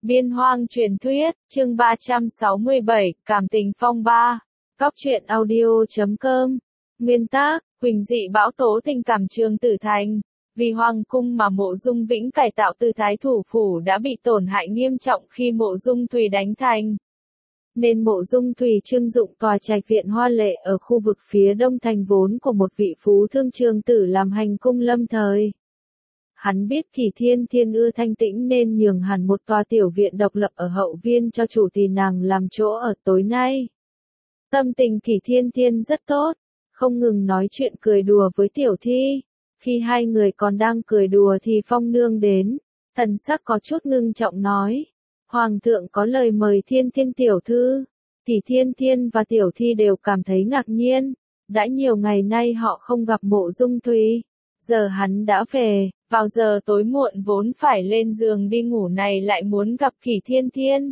Biên hoang truyền thuyết, chương 367, cảm tình phong ba. Góc truyện audio.com. Nguyên tác, Huỳnh Dị bão tố tình cảm Trường Tử Thành. Vì hoàng cung mà Mộ Dung Vĩnh cải tạo từ thái thủ phủ đã bị tổn hại nghiêm trọng khi Mộ Dung Thùy đánh thành. Nên Mộ Dung Thùy trưng dụng tòa trạch viện hoa lệ ở khu vực phía đông thành vốn của một vị phú thương Trường Tử làm hành cung lâm thời. Hắn biết Kỷ Thiên Thiên ưa thanh tĩnh nên nhường hẳn một tòa tiểu viện độc lập ở hậu viên cho chủ tỳ nàng làm chỗ ở tối nay. Tâm tình Kỷ Thiên Thiên rất tốt, không ngừng nói chuyện cười đùa với Tiểu Thi. Khi hai người còn đang cười đùa thì Phong Nương đến, thần sắc có chút ngưng trọng nói. Hoàng thượng có lời mời Thiên Thiên tiểu thư. Kỷ Thiên Thiên và Tiểu Thi đều cảm thấy ngạc nhiên, đã nhiều ngày nay họ không gặp Mộ Dung Thùy. Giờ hắn đã về, vào giờ tối muộn vốn phải lên giường đi ngủ này lại muốn gặp Kỷ Thiên Thiên.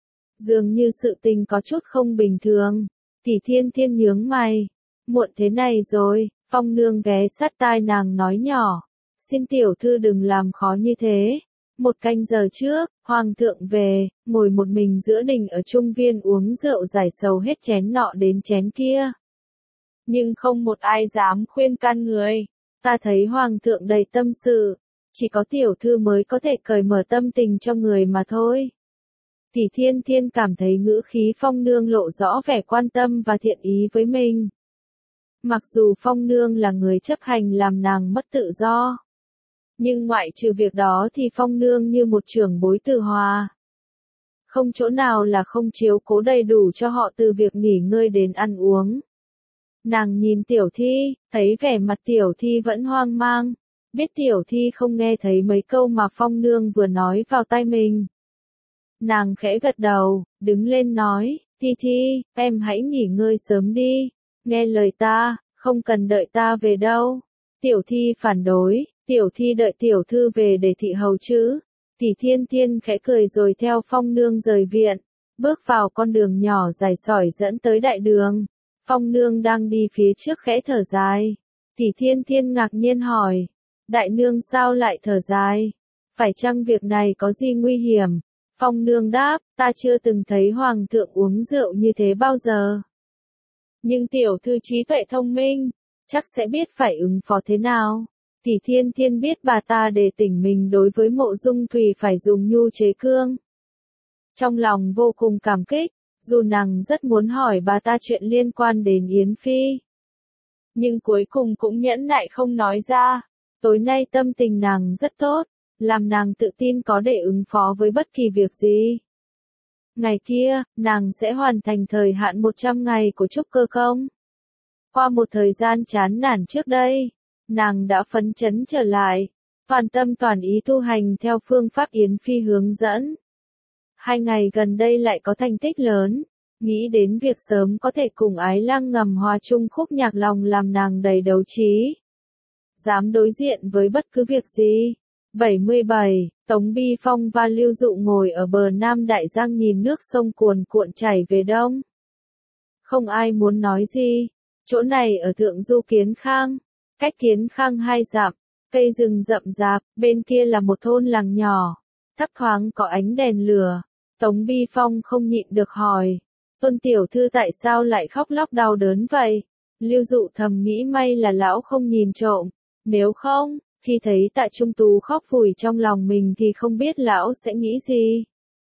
Dường như sự tình có chút không bình thường. Kỷ Thiên Thiên nhướng mày. Muộn thế này rồi, Phong Nương ghé sát tai nàng nói nhỏ. Xin tiểu thư đừng làm khó như thế. Một canh giờ trước, Hoàng thượng về, ngồi một mình giữa đình ở trung viên uống rượu giải sầu hết chén nọ đến chén kia. Nhưng không một ai dám khuyên can người. Ta thấy Hoàng thượng đầy tâm sự, chỉ có tiểu thư mới có thể cởi mở tâm tình cho người mà thôi. Kỷ Thiên Thiên cảm thấy ngữ khí Phong Nương lộ rõ vẻ quan tâm và thiện ý với mình. Mặc dù Phong Nương là người chấp hành làm nàng mất tự do, nhưng ngoại trừ việc đó thì Phong Nương như một trưởng bối từ hòa. Không chỗ nào là không chiếu cố đầy đủ cho họ từ việc nghỉ ngơi đến ăn uống. Nàng nhìn Tiểu Thi, thấy vẻ mặt Tiểu Thi vẫn hoang mang, biết Tiểu Thi không nghe thấy mấy câu mà Phong Nương vừa nói vào tai mình. Nàng khẽ gật đầu, đứng lên nói, Thi Thi, em hãy nghỉ ngơi sớm đi, nghe lời ta, không cần đợi ta về đâu. Tiểu Thi phản đối, Tiểu Thi đợi tiểu thư về để thị hầu chứ. Kỷ Thiên Thiên khẽ cười rồi theo Phong Nương rời viện, bước vào con đường nhỏ dài sỏi dẫn tới đại đường. Phong Nương đang đi phía trước khẽ thở dài. Kỷ Thiên Thiên ngạc nhiên hỏi, đại nương sao lại thở dài? Phải chăng việc này có gì nguy hiểm? Phong Nương đáp, ta chưa từng thấy Hoàng thượng uống rượu như thế bao giờ. Nhưng tiểu thư trí tuệ thông minh, chắc sẽ biết phải ứng phó thế nào. Kỷ Thiên Thiên biết bà ta để tỉnh mình đối với Mộ Dung Thùy phải dùng nhu chế cương. Trong lòng vô cùng cảm kích, dù nàng rất muốn hỏi bà ta chuyện liên quan đến Yến Phi. Nhưng cuối cùng cũng nhẫn nại không nói ra. Tối nay tâm tình nàng rất tốt, làm nàng tự tin có để ứng phó với bất kỳ việc gì. Ngày kia, nàng sẽ hoàn thành thời hạn 100 ngày của trúc cơ công. Qua một thời gian chán nản trước đây, nàng đã phấn chấn trở lại, toàn tâm toàn ý tu hành theo phương pháp Yến Phi hướng dẫn. 2 ngày gần đây lại có thành tích lớn, nghĩ đến việc sớm có thể cùng Ái Lang ngầm hòa chung khúc nhạc lòng làm nàng đầy đấu trí. Dám đối diện với bất cứ việc gì. 77, Tống Bi Phong và Lưu Dụ ngồi ở bờ Nam Đại Giang nhìn nước sông cuồn cuộn chảy về đông. Không ai muốn nói gì. Chỗ này ở thượng du Kiến Khang, cách Kiến Khang 2 dặm, cây rừng rậm rạp, bên kia là một thôn làng nhỏ, thấp thoáng có ánh đèn lửa. Tống Bi Phong không nhịn được hỏi, Tôn tiểu thư tại sao lại khóc lóc đau đớn vậy? Lưu Dụ thầm nghĩ may là lão không nhìn trộm, nếu không, khi thấy Tạ Trung Tú khóc phủi trong lòng mình thì không biết lão sẽ nghĩ gì.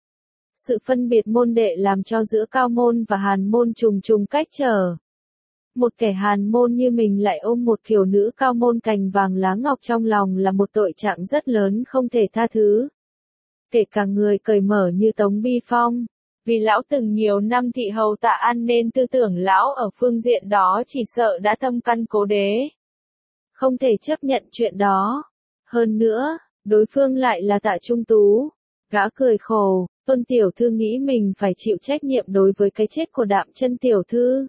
Sự phân biệt môn đệ làm cho giữa cao môn và hàn môn trùng trùng cách trở. Một kẻ hàn môn như mình lại ôm một kiều nữ cao môn cành vàng lá ngọc trong lòng là một tội trạng rất lớn không thể tha thứ. Kể cả người cởi mở như Tống Bi Phong, vì lão từng nhiều năm thị hầu Tạ An nên tư tưởng lão ở phương diện đó chỉ sợ đã thâm căn cố đế. Không thể chấp nhận chuyện đó. Hơn nữa, đối phương lại là Tạ Trung Tú. Gã cười khổ, Tôn tiểu thư nghĩ mình phải chịu trách nhiệm đối với cái chết của Đạm Chân tiểu thư.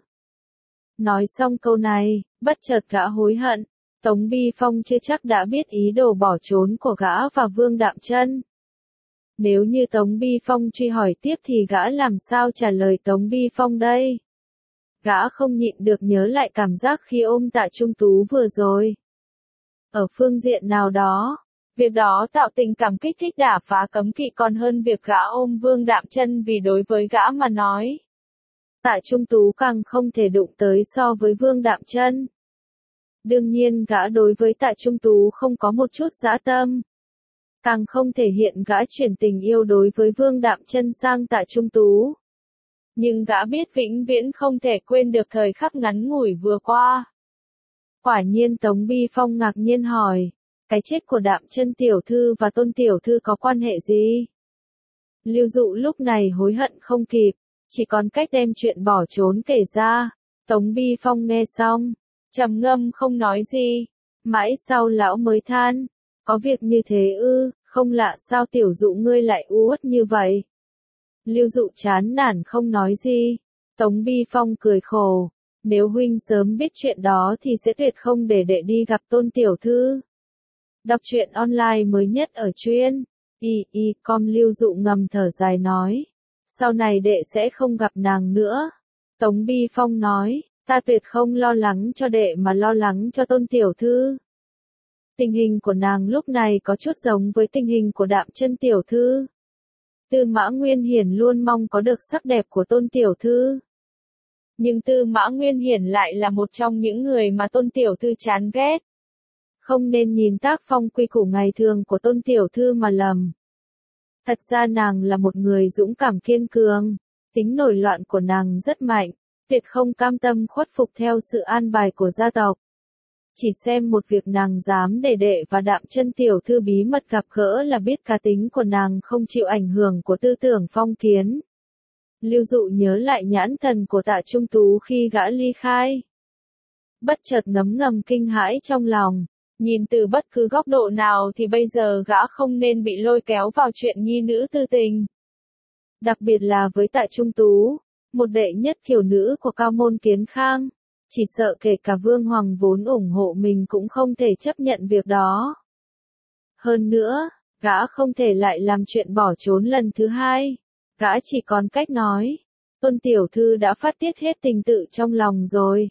Nói xong câu này, bất chợt gã hối hận. Tống Bi Phong chưa chắc đã biết ý đồ bỏ trốn của gã và Vương Đạm Chân. Nếu như Tống Bi Phong truy hỏi tiếp thì gã làm sao trả lời Tống Bi Phong đây? Gã không nhịn được nhớ lại cảm giác khi ôm Tạ Trung Tú vừa rồi. Ở phương diện nào đó, Việc đó tạo tình cảm kích thích đả phá cấm kỵ còn hơn việc gã ôm Vương Đạm Chân, vì đối với gã mà nói, Tạ Trung Tú càng không thể đụng tới so với Vương Đạm Chân. Đương nhiên gã đối với Tạ Trung Tú không có một chút dã tâm. Càng không thể hiện gã chuyển tình yêu đối với Vương Đạm Chân sang Tạ Trung Tú. Nhưng gã biết vĩnh viễn không thể quên được thời khắc ngắn ngủi vừa qua. Quả nhiên Tống Bi Phong ngạc nhiên hỏi, cái chết của Đạm Chân tiểu thư và Tôn tiểu thư có quan hệ gì? Lưu Dụ lúc này hối hận không kịp, chỉ còn cách đem chuyện bỏ trốn kể ra. Tống Bi Phong nghe xong, trầm ngâm không nói gì. Mãi sau lão mới than, có việc như thế ư, không lạ sao tiểu Dụ ngươi lại uất như vậy. Lưu Dụ chán nản không nói gì. Tống Bi Phong cười khổ, nếu huynh sớm biết chuyện đó thì sẽ tuyệt không để đệ đi gặp Tôn tiểu thư. Đọc truyện online mới nhất ở truyện com. Lưu Dụ ngầm thở dài nói, sau này đệ sẽ không gặp nàng nữa. Tống Bi Phong nói, ta tuyệt không lo lắng cho đệ mà lo lắng cho Tôn tiểu thư. Tình hình của nàng lúc này có chút giống với tình hình của Đạm Chân tiểu thư. Tư Mã Nguyên Hiển luôn mong có được sắc đẹp của Tôn tiểu thư. Nhưng Tư Mã Nguyên Hiển lại là một trong những người mà Tôn tiểu thư chán ghét. Không nên nhìn tác phong quy củ ngày thường của Tôn tiểu thư mà lầm. Thật ra nàng là một người dũng cảm kiên cường, tính nổi loạn của nàng rất mạnh, tuyệt không cam tâm khuất phục theo sự an bài của gia tộc. Chỉ xem một việc nàng dám để đệ và Đạm Chân tiểu thư bí mật gặp gỡ là biết cá tính của nàng không chịu ảnh hưởng của tư tưởng phong kiến. Lưu Dụ nhớ lại nhãn thần của Tạ Trung Tú khi gã ly khai. Bất chợt ngấm ngầm kinh hãi trong lòng, nhìn từ bất cứ góc độ nào thì bây giờ gã không nên bị lôi kéo vào chuyện nhi nữ tư tình. Đặc biệt là với Tạ Trung Tú, một đệ nhất kiều nữ của cao môn Kiến Khang, chỉ sợ kể cả Vương Hoàng vốn ủng hộ mình cũng không thể chấp nhận việc đó. Hơn nữa, gã không thể lại làm chuyện bỏ trốn lần thứ hai. Gã chỉ còn cách nói, Tôn tiểu thư đã phát tiết hết tình tự trong lòng rồi.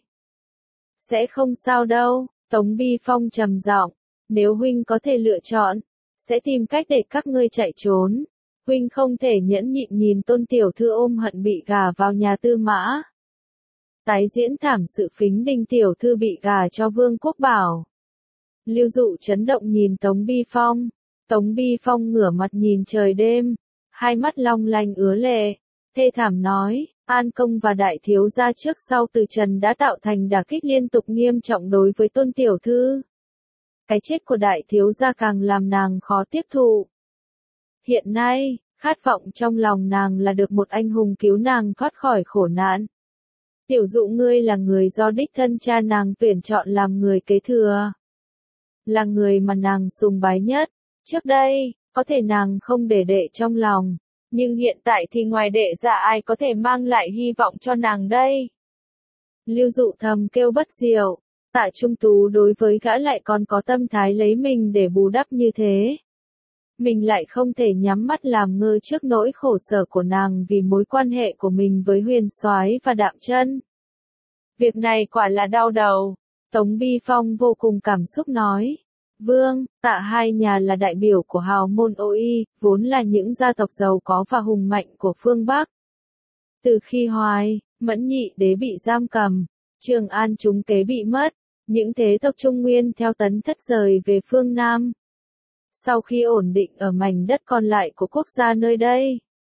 Sẽ không sao đâu, Tống Bi Phong trầm giọng, nếu huynh có thể lựa chọn, sẽ tìm cách để các ngươi chạy trốn. Huynh không thể nhẫn nhịn nhìn Tôn tiểu thư ôm hận bị gả vào nhà Tư Mã. Tái diễn thảm sự Phính Đinh tiểu thư bị gả cho Vương Quốc Bảo. Lưu Dụ chấn động nhìn Tống Bi Phong. Tống Bi Phong ngửa mặt nhìn trời đêm, hai mắt long lanh ứa lệ, thê thảm nói, An công và đại thiếu gia trước sau từ trần đã tạo thành đả kích liên tục nghiêm trọng đối với Tôn tiểu thư. Cái chết của đại thiếu gia càng làm nàng khó tiếp thụ. Hiện nay, khát vọng trong lòng nàng là được một anh hùng cứu nàng thoát khỏi khổ nạn. Tiểu Dụ ngươi là người do đích thân cha nàng tuyển chọn làm người kế thừa. Là người mà nàng sùng bái nhất. Trước đây, có thể nàng không để đệ trong lòng, nhưng hiện tại thì ngoài đệ ra ai có thể mang lại hy vọng cho nàng đây? Lưu Dụ thầm kêu bất diệu, Tạ Trung Tú đối với gã lại còn có tâm thái lấy mình để bù đắp như thế. Mình lại không thể nhắm mắt làm ngơ trước nỗi khổ sở của nàng vì mối quan hệ của mình với Huyền Soái và Đạm Chân. Việc này quả là đau đầu. Tống Bi Phong vô cùng cảm xúc nói. Vương, Tạ hai nhà là đại biểu của hào môn Ô Y, vốn là những gia tộc giàu có và hùng mạnh của phương Bắc. Từ khi Hoài, Mẫn Nhị đế bị giam cầm, Trường An trúng kế bị mất, những thế tộc Trung Nguyên theo Tấn Thất rời về phương Nam. Sau khi ổn định ở mảnh đất còn lại của quốc gia nơi đây,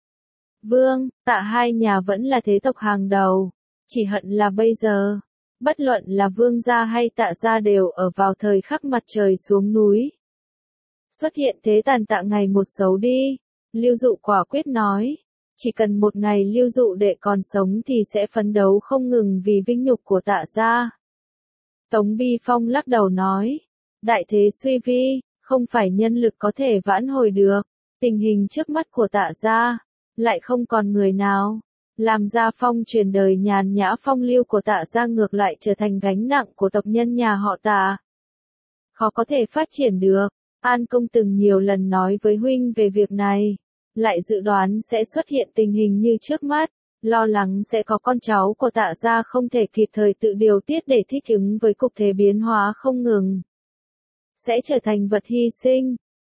Vương, Tạ hai nhà vẫn là thế tộc hàng đầu, chỉ hận là bây giờ, bất luận là Vương gia hay Tạ gia đều ở vào thời khắc mặt trời xuống núi. Xuất hiện thế tàn tạ ngày một xấu đi, Lưu Dụ quả quyết nói, chỉ cần một ngày Lưu Dụ đệ còn sống thì sẽ phấn đấu không ngừng vì vinh nhục của Tạ gia. Tống Bi Phong lắc đầu nói, đại thế suy vi, không phải nhân lực có thể vãn hồi được, tình hình trước mắt của Tạ gia, lại không còn người nào. Làm gia phong truyền đời nhàn nhã phong lưu của Tạ gia ngược lại trở thành gánh nặng của tộc nhân nhà họ Tạ. Khó có thể phát triển được, An công từng nhiều lần nói với huynh về việc này, lại dự đoán sẽ xuất hiện tình hình như trước mắt, lo lắng sẽ có con cháu của Tạ gia không thể kịp thời tự điều tiết để thích ứng với cục thế biến hóa không ngừng. Sẽ trở thành vật hy sinh,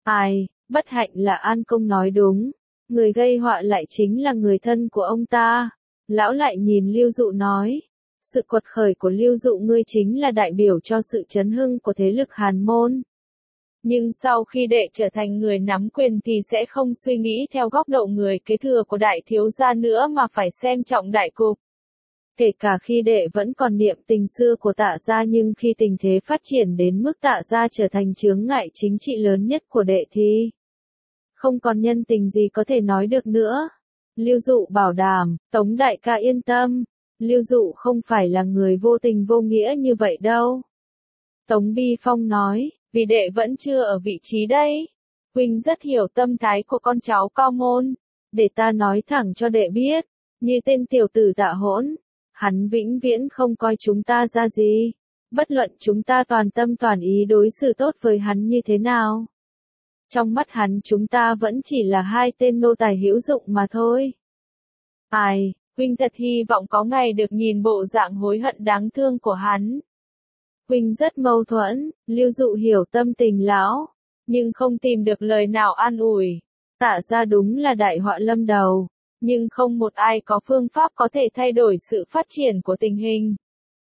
Ai, bất hạnh là An Công nói đúng. Người gây họa lại chính là người thân của ông ta. Lão lại nhìn Lưu Dụ nói. Sự quật khởi của Lưu Dụ ngươi chính là đại biểu cho sự chấn hưng của thế lực Hàn Môn. Nhưng sau khi đệ trở thành người nắm quyền thì sẽ không suy nghĩ theo góc độ người kế thừa của đại thiếu gia nữa mà phải xem trọng đại cục. Kể cả khi đệ vẫn còn niệm tình xưa của Tạ gia, nhưng khi tình thế phát triển đến mức Tạ gia trở thành chướng ngại chính trị lớn nhất của đệ thì không còn nhân tình gì có thể nói được nữa. Lưu Dụ bảo đảm, Tống đại ca yên tâm, Lưu Dụ không phải là người vô tình vô nghĩa như vậy đâu. Tống Bi Phong nói, vì đệ vẫn chưa ở vị trí đây. Huynh rất hiểu tâm thái của con cháu cao môn. Để ta nói thẳng cho đệ biết, như tên tiểu tử Tạ Hỗn, hắn vĩnh viễn không coi chúng ta ra gì. Bất luận chúng ta toàn tâm toàn ý đối xử tốt với hắn như thế nào, trong mắt hắn chúng ta vẫn chỉ là hai tên nô tài hữu dụng mà thôi. Ai, huynh thật hy vọng có ngày được nhìn bộ dạng hối hận đáng thương của hắn. Huynh rất mâu thuẫn, Lưu Dụ hiểu tâm tình lão, nhưng không tìm được lời nào an ủi. Tạ ra đúng là đại họa lâm đầu, nhưng không một ai có phương pháp có thể thay đổi sự phát triển của tình hình.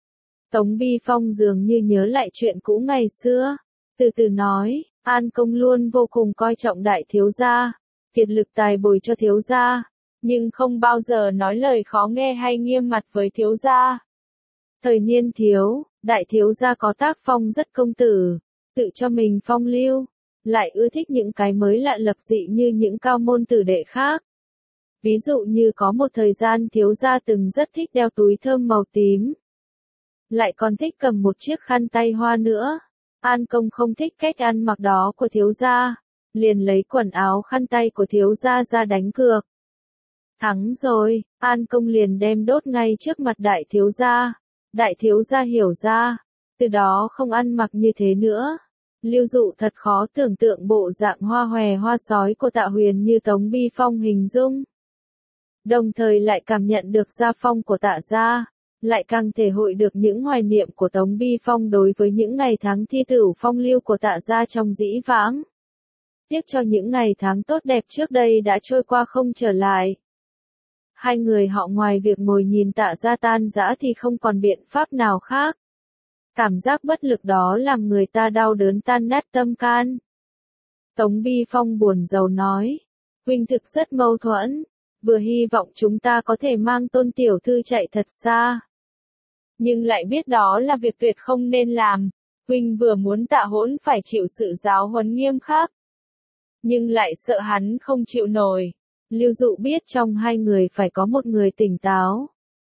Tống Bi Phong dường như nhớ lại chuyện cũ ngày xưa, từ từ nói, An Công luôn vô cùng coi trọng đại thiếu gia, kiệt lực tài bồi cho thiếu gia, nhưng không bao giờ nói lời khó nghe hay nghiêm mặt với thiếu gia. Thời niên thiếu, đại thiếu gia có tác phong rất công tử, tự cho mình phong lưu, lại ưa thích những cái mới lạ lập dị như những cao môn tử đệ khác. Ví dụ như có một thời gian thiếu gia từng rất thích đeo túi thơm màu tím, lại còn thích cầm một chiếc khăn tay hoa nữa. An Công không thích cách ăn mặc đó của thiếu gia, liền lấy quần áo khăn tay của thiếu gia ra đánh cược. Thắng rồi, An Công liền đem đốt ngay trước mặt đại thiếu gia. Đại thiếu gia hiểu ra, từ đó không ăn mặc như thế nữa. Lưu Dụ thật khó tưởng tượng bộ dạng hoa hòe hoa sói của Tạ Huyền như Tống Bi Phong hình dung. Đồng thời lại cảm nhận được gia phong của Tạ gia, lại càng thể hội được những hoài niệm của Tống Bi Phong đối với những ngày tháng thi tửu phong lưu của Tạ gia trong dĩ vãng. Tiếc cho những ngày tháng tốt đẹp trước đây đã trôi qua không trở lại. Hai người họ ngoài việc ngồi nhìn Tạ gia tan rã thì không còn biện pháp nào khác. Cảm giác bất lực đó làm người ta đau đớn tan nát tâm can. Tống Bi Phong buồn rầu nói, huynh thực rất mâu thuẫn, vừa hy vọng chúng ta có thể mang Tôn tiểu thư chạy thật xa, nhưng lại biết đó là việc tuyệt không nên làm. Huynh vừa muốn Tạ Hỗn phải chịu sự giáo huấn nghiêm khắc, nhưng lại sợ hắn không chịu nổi. Lưu Dụ biết trong hai người phải có một người tỉnh táo.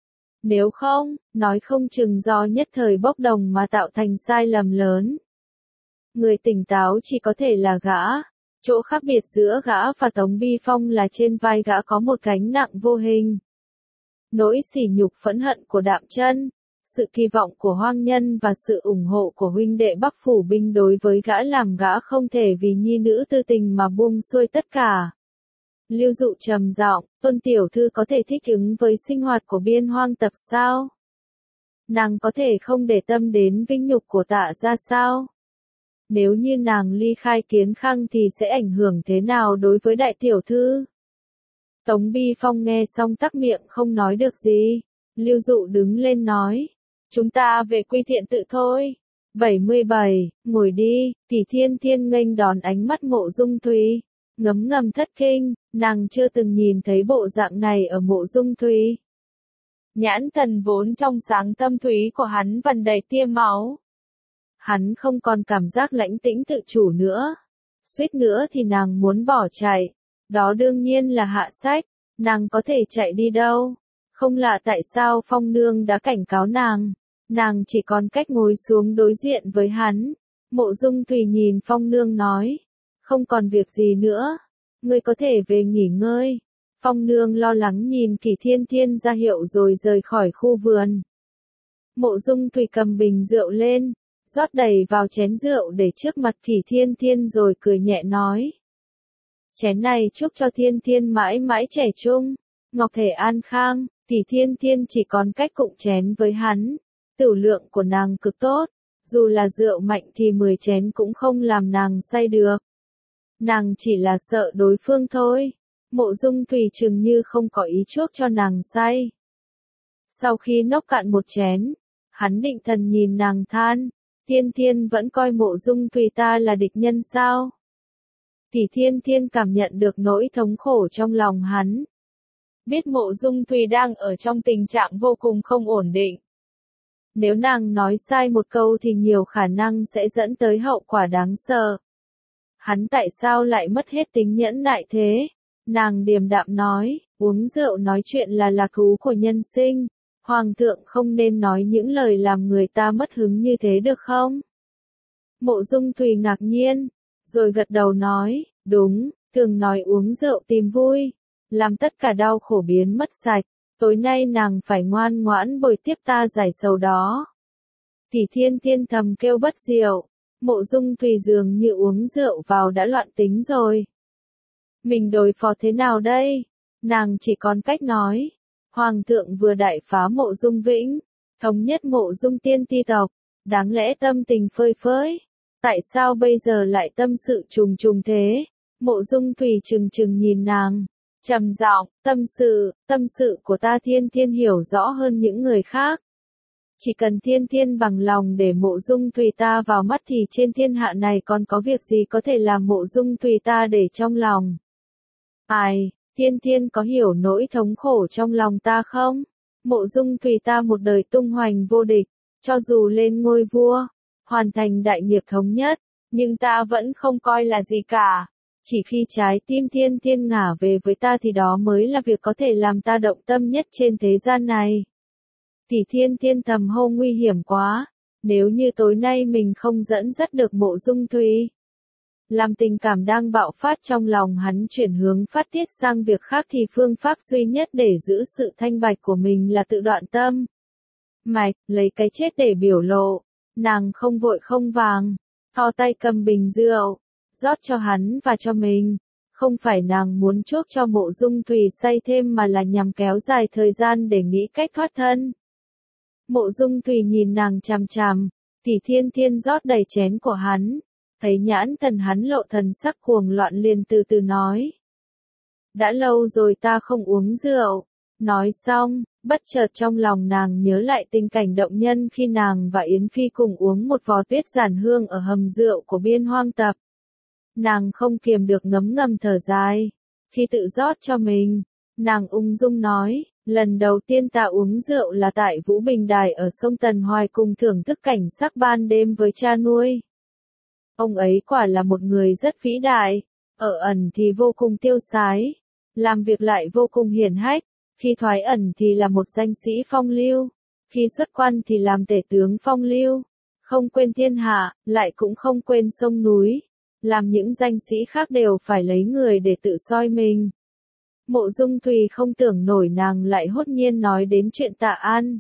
Nếu không, nói không chừng do nhất thời bốc đồng mà tạo thành sai lầm lớn. Người tỉnh táo chỉ có thể là gã. Chỗ khác biệt giữa gã và Tống Bi Phong là trên vai gã có một gánh nặng vô hình. Nỗi sỉ nhục phẫn hận của Đạm Chân, sự kỳ vọng của Hoang Nhân và sự ủng hộ của huynh đệ Bắc Phủ Binh đối với gã làm gã không thể vì nhi nữ tư tình mà buông xuôi tất cả. Lưu Dụ trầm giọng, Tôn tiểu thư có thể thích ứng với sinh hoạt của Biên Hoang Tập sao? Nàng có thể không để tâm đến vinh nhục của Tạ gia sao? Nếu như nàng ly khai Kiến Khang thì sẽ ảnh hưởng thế nào đối với đại tiểu thư? Tống Bi Phong nghe xong tắc miệng không nói được gì. Lưu Dụ đứng lên nói, chúng ta về Quy Thiện Tự thôi. 77, ngồi đi. Kỷ Thiên Thiên nghênh đón ánh mắt Mộ Dung Thùy, ngấm ngầm thất kinh, nàng chưa từng nhìn thấy bộ dạng này ở Mộ Dung Thùy. Nhãn thần vốn trong sáng thâm thúy của hắn vằn đầy tia máu. Hắn không còn cảm giác lãnh tĩnh tự chủ nữa. Suýt nữa thì nàng muốn bỏ chạy. Đó đương nhiên là Hạ Sách. Nàng có thể chạy đi đâu? Không lạ tại sao Phong Nương đã cảnh cáo nàng. Nàng chỉ còn cách ngồi xuống đối diện với hắn. Mộ Dung Thùy nhìn Phong Nương nói, không còn việc gì nữa, ngươi có thể về nghỉ ngơi. Phong Nương lo lắng nhìn Kỷ Thiên Thiên ra hiệu rồi rời khỏi khu vườn. Mộ Dung Thùy cầm bình rượu lên, rót đầy vào chén rượu để trước mặt Kỷ Thiên Thiên rồi cười nhẹ nói, chén này chúc cho Thiên Thiên mãi mãi trẻ trung, ngọc thể an khang. Kỷ Thiên Thiên chỉ còn cách cụng chén với hắn. Tửu lượng của nàng cực tốt, dù là rượu mạnh thì 10 chén cũng không làm nàng say được. Nàng chỉ là sợ đối phương thôi. Mộ Dung Thùy chừng như không có ý chuốc cho nàng say. Sau khi nốc cạn một chén, hắn định thần nhìn nàng than, Thiên Thiên vẫn coi Mộ Dung Thùy ta là địch nhân sao? Thì Thiên Thiên cảm nhận được nỗi thống khổ trong lòng hắn. Biết Mộ Dung Thùy đang ở trong tình trạng vô cùng không ổn định. Nếu nàng nói sai một câu thì nhiều khả năng sẽ dẫn tới hậu quả đáng sợ. Hắn tại sao lại mất hết tính nhẫn nại thế? Nàng điềm đạm nói, uống rượu nói chuyện là lạc thú của nhân sinh. Hoàng thượng không nên nói những lời làm người ta mất hứng như thế được không? Mộ Dung Thùy ngạc nhiên, rồi gật đầu nói, đúng, thường nói uống rượu tìm vui, làm tất cả đau khổ biến mất sạch, tối nay nàng phải ngoan ngoãn bồi tiếp ta giải sầu đó. Thì Thiên Thiên thầm kêu bất diệu, Mộ Dung Thùy dường như uống rượu vào đã loạn tính rồi. Mình đối phó thế nào đây? Nàng chỉ còn cách nói. Hoàng thượng vừa đại phá Mộ Dung Vĩnh, thống nhất Mộ Dung Tiên ti tộc, đáng lẽ tâm tình phơi phới. Tại sao bây giờ lại tâm sự trùng trùng thế? Mộ Dung Thùy trừng trừng nhìn nàng, trầm giọng, tâm sự của ta Thiên Thiên hiểu rõ hơn những người khác. Chỉ cần Thiên Thiên bằng lòng để Mộ Dung Thùy ta vào mắt thì trên thiên hạ này còn có việc gì có thể làm Mộ Dung Thùy ta để trong lòng. Ai, Thiên Thiên có hiểu nỗi thống khổ trong lòng ta không? Mộ Dung Thùy ta một đời tung hoành vô địch, cho dù lên ngôi vua, hoàn thành đại nghiệp thống nhất, nhưng ta vẫn không coi là gì cả. Chỉ khi trái tim Thiên Thiên ngả về với ta thì đó mới là việc có thể làm ta động tâm nhất trên thế gian này. Thì Thiên Thiên thầm hô nguy hiểm quá, nếu như tối nay mình không dẫn dắt được Mộ Dung Thùy. Làm tình cảm đang bạo phát trong lòng hắn chuyển hướng phát tiết sang việc khác thì phương pháp duy nhất để giữ sự thanh bạch của mình là tự đoạn tâm. Mạch, lấy cái chết để biểu lộ, nàng không vội không vàng, thò tay cầm bình rượu, rót cho hắn và cho mình. Không phải nàng muốn chuốc cho Mộ Dung Thùy say thêm mà là nhằm kéo dài thời gian để nghĩ cách thoát thân. Mộ Dung Thùy nhìn nàng chằm chằm, thì Thiên Thiên rót đầy chén của hắn. Thấy nhãn thần hắn lộ thần sắc cuồng loạn liền từ từ nói. Đã lâu rồi ta không uống rượu. Nói xong, bất chợt trong lòng nàng nhớ lại tình cảnh động nhân khi nàng và Yến Phi cùng uống một vò tuyết giản hương ở hầm rượu của Biên Hoang Tập. Nàng không kiềm được ngấm ngầm thở dài. Khi tự rót cho mình, nàng ung dung nói, lần đầu tiên ta uống rượu là tại Vũ Bình Đài ở sông Tần Hoài cùng thưởng thức cảnh sắc ban đêm với cha nuôi. Ông ấy quả là một người rất vĩ đại, ở ẩn thì vô cùng tiêu sái, làm việc lại vô cùng hiển hách, khi thoái ẩn thì là một danh sĩ phong lưu, khi xuất quan thì làm tể tướng phong lưu, không quên thiên hạ, lại cũng không quên sông núi, làm những danh sĩ khác đều phải lấy người để tự soi mình. Mộ Dung Thùy không tưởng nổi nàng lại hốt nhiên nói đến chuyện Tạ An.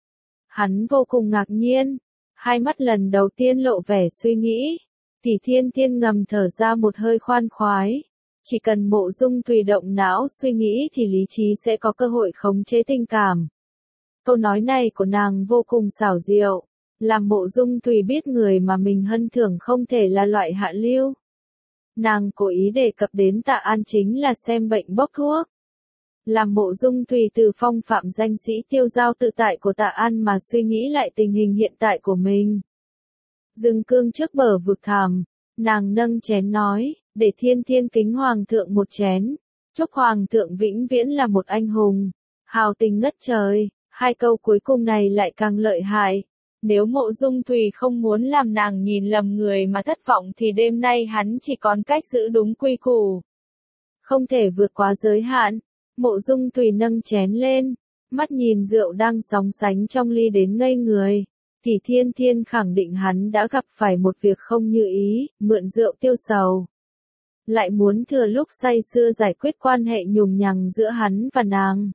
Hắn vô cùng ngạc nhiên, hai mắt lần đầu tiên lộ vẻ suy nghĩ. Thì Thiên Thiên ngầm thở ra một hơi khoan khoái. Chỉ cần Mộ Dung Thùy động não suy nghĩ thì lý trí sẽ có cơ hội khống chế tình cảm. Câu nói này của nàng vô cùng xảo diệu, làm Mộ Dung Thùy biết người mà mình hân thưởng không thể là loại hạ lưu. Nàng cố ý đề cập đến Tạ An chính là xem bệnh bốc thuốc. Làm Mộ Dung Thùy từ phong phạm danh sĩ tiêu dao tự tại của Tạ An mà suy nghĩ lại tình hình hiện tại của mình. Dừng cương trước bờ vực thẳm, nàng nâng chén nói, để Thiên Thiên kính Hoàng thượng một chén, chúc Hoàng thượng vĩnh viễn là một anh hùng, hào tình ngất trời. Hai câu cuối cùng này lại càng lợi hại. Nếu Mộ Dung Thùy không muốn làm nàng nhìn lầm người mà thất vọng thì đêm nay hắn chỉ còn cách giữ đúng quy củ. Không thể vượt quá giới hạn. Mộ Dung Thùy nâng chén lên, mắt nhìn rượu đang sóng sánh trong ly đến ngây người. Thì Thiên Thiên khẳng định hắn đã gặp phải một việc không như ý, mượn rượu tiêu sầu. Lại muốn thừa lúc say sưa giải quyết quan hệ nhùng nhằng giữa hắn và nàng.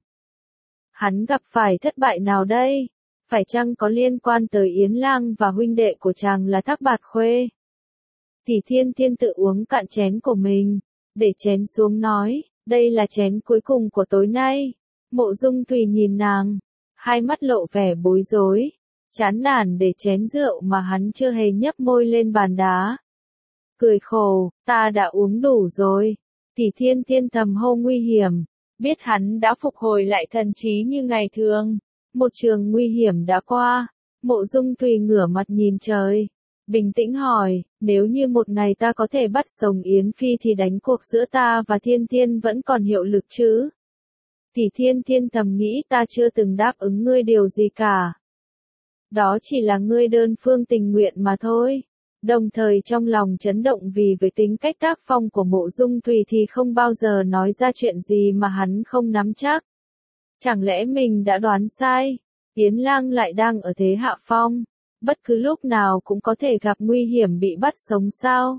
Hắn gặp phải thất bại nào đây? Phải chăng có liên quan tới Yến Lang và huynh đệ của chàng là Thác Bạt Khuê? Thì Thiên Thiên tự uống cạn chén của mình, để chén xuống nói, đây là chén cuối cùng của tối nay. Mộ Dung Thùy nhìn nàng, hai mắt lộ vẻ bối rối, chán nản để chén rượu mà hắn chưa hề nhấp môi lên bàn đá. cười khổ, ta đã uống đủ rồi. Tỷ Thiên Thiên thầm hô nguy hiểm, biết hắn đã phục hồi lại thần trí như ngày thường. Một trường nguy hiểm đã qua, Mộ Dung Thùy ngửa mặt nhìn trời, bình tĩnh hỏi, nếu như một ngày ta có thể bắt sống Yến Phi thì đánh cuộc giữa ta và Thiên Thiên vẫn còn hiệu lực chứ? Tỷ Thiên Thiên thầm nghĩ ta chưa từng đáp ứng ngươi điều gì cả. Đó chỉ là ngươi đơn phương tình nguyện mà thôi. Đồng thời trong lòng chấn động vì với tính cách tác phong của Mộ Dung Thùy thì không bao giờ nói ra chuyện gì mà hắn không nắm chắc. Chẳng lẽ mình đã đoán sai? Yến Lang lại đang ở thế hạ phong, bất cứ lúc nào cũng có thể gặp nguy hiểm bị bắt sống sao?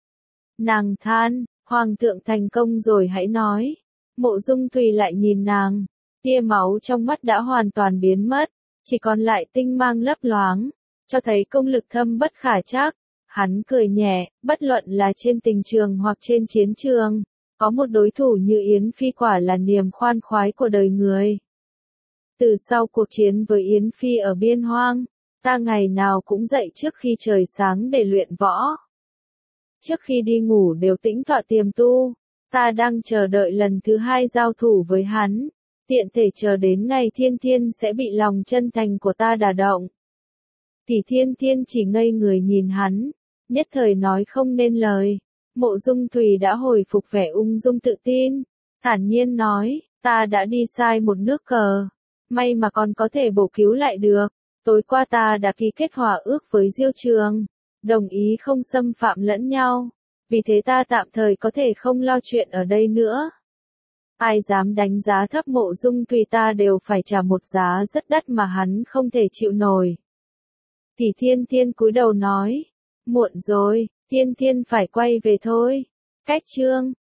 Nàng than, Hoàng thượng thành công rồi hãy nói. Mộ Dung Thùy lại nhìn nàng, tia máu trong mắt đã hoàn toàn biến mất, chỉ còn lại tinh mang lấp loáng, cho thấy công lực thâm bất khả trắc. Hắn cười nhẹ, bất luận là trên tình trường hoặc trên chiến trường, có một đối thủ như Yến Phi quả là niềm khoan khoái của đời người. Từ sau cuộc chiến với Yến Phi ở biên hoang, ta ngày nào cũng dậy trước khi trời sáng để luyện võ. Trước khi đi ngủ đều tĩnh tọa tiềm tu, ta đang chờ đợi lần thứ hai giao thủ với hắn, tiện thể chờ đến ngày Thiên Thiên sẽ bị lòng chân thành của ta đả động. Tỷ Thiên Thiên chỉ ngây người nhìn hắn, nhất thời nói không nên lời. Mộ Dung Thùy đã hồi phục vẻ ung dung tự tin, thản nhiên nói, ta đã đi sai một nước cờ, may mà còn có thể bổ cứu lại được. Tối qua ta đã ký kết hòa ước với Diêu Trường, đồng ý không xâm phạm lẫn nhau, vì thế ta tạm thời có thể không lo chuyện ở đây nữa. Ai dám đánh giá thấp Mộ Dung Thùy ta đều phải trả một giá rất đắt mà hắn không thể chịu nổi. Tỷ Thiên Thiên cúi đầu nói, muộn rồi, Thiên Thiên phải quay về thôi. Cách chương